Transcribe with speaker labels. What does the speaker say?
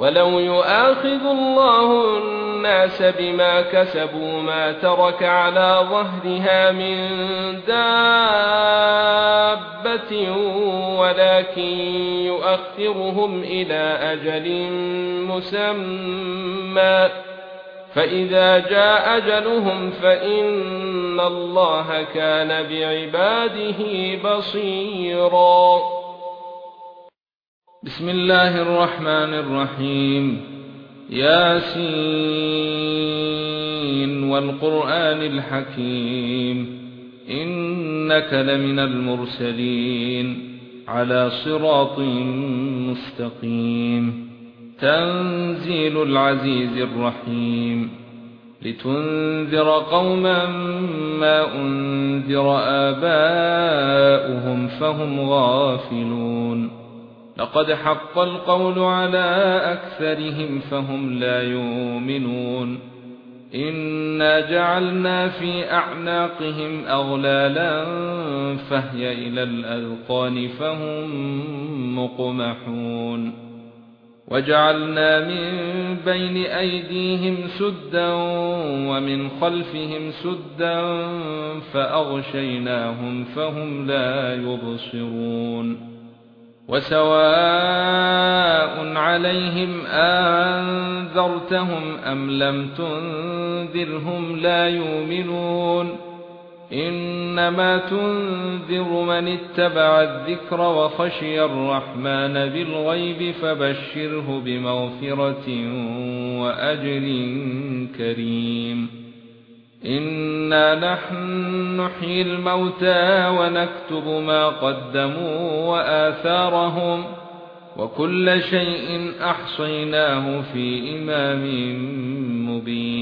Speaker 1: ولو يؤاخذ الله الناس بما كسبوا ما ترك على ظهرها من دابة ولكن يؤخرهم إلى أجل مسمى فإذا جاء أجلهم فإن الله كان بعباده بصيرا.
Speaker 2: بسم الله الرحمن الرحيم. ياسين والقرآن الحكيم إنك لمن المرسلين على صراط مستقيم. تنزيل العزيز الرحيم لتنذر قوما ما أنذر آباؤهم فهم غافلون. لقد حق القول على أكثرهم فهم لا يؤمنون. إنا جعلنا في أعناقهم أغلالا فهي إلى الأذقان فهم مقمحون. وجعلنا من بين أيديهم سدا ومن خلفهم سدا فأغشيناهم فهم لا يبصرون. وسواء عليهم أنذرتهم أم لم تنذرهم لا يؤمنون. إنما تنذر من اتبع الذكر وخشي الرحمن بالغيب فبشره بمغفرة وأجر كريم. إنا نحن نحيي الموتى ونكتب ما قدموا وآثارهم وكل شيء أحصيناه في إمام مبين.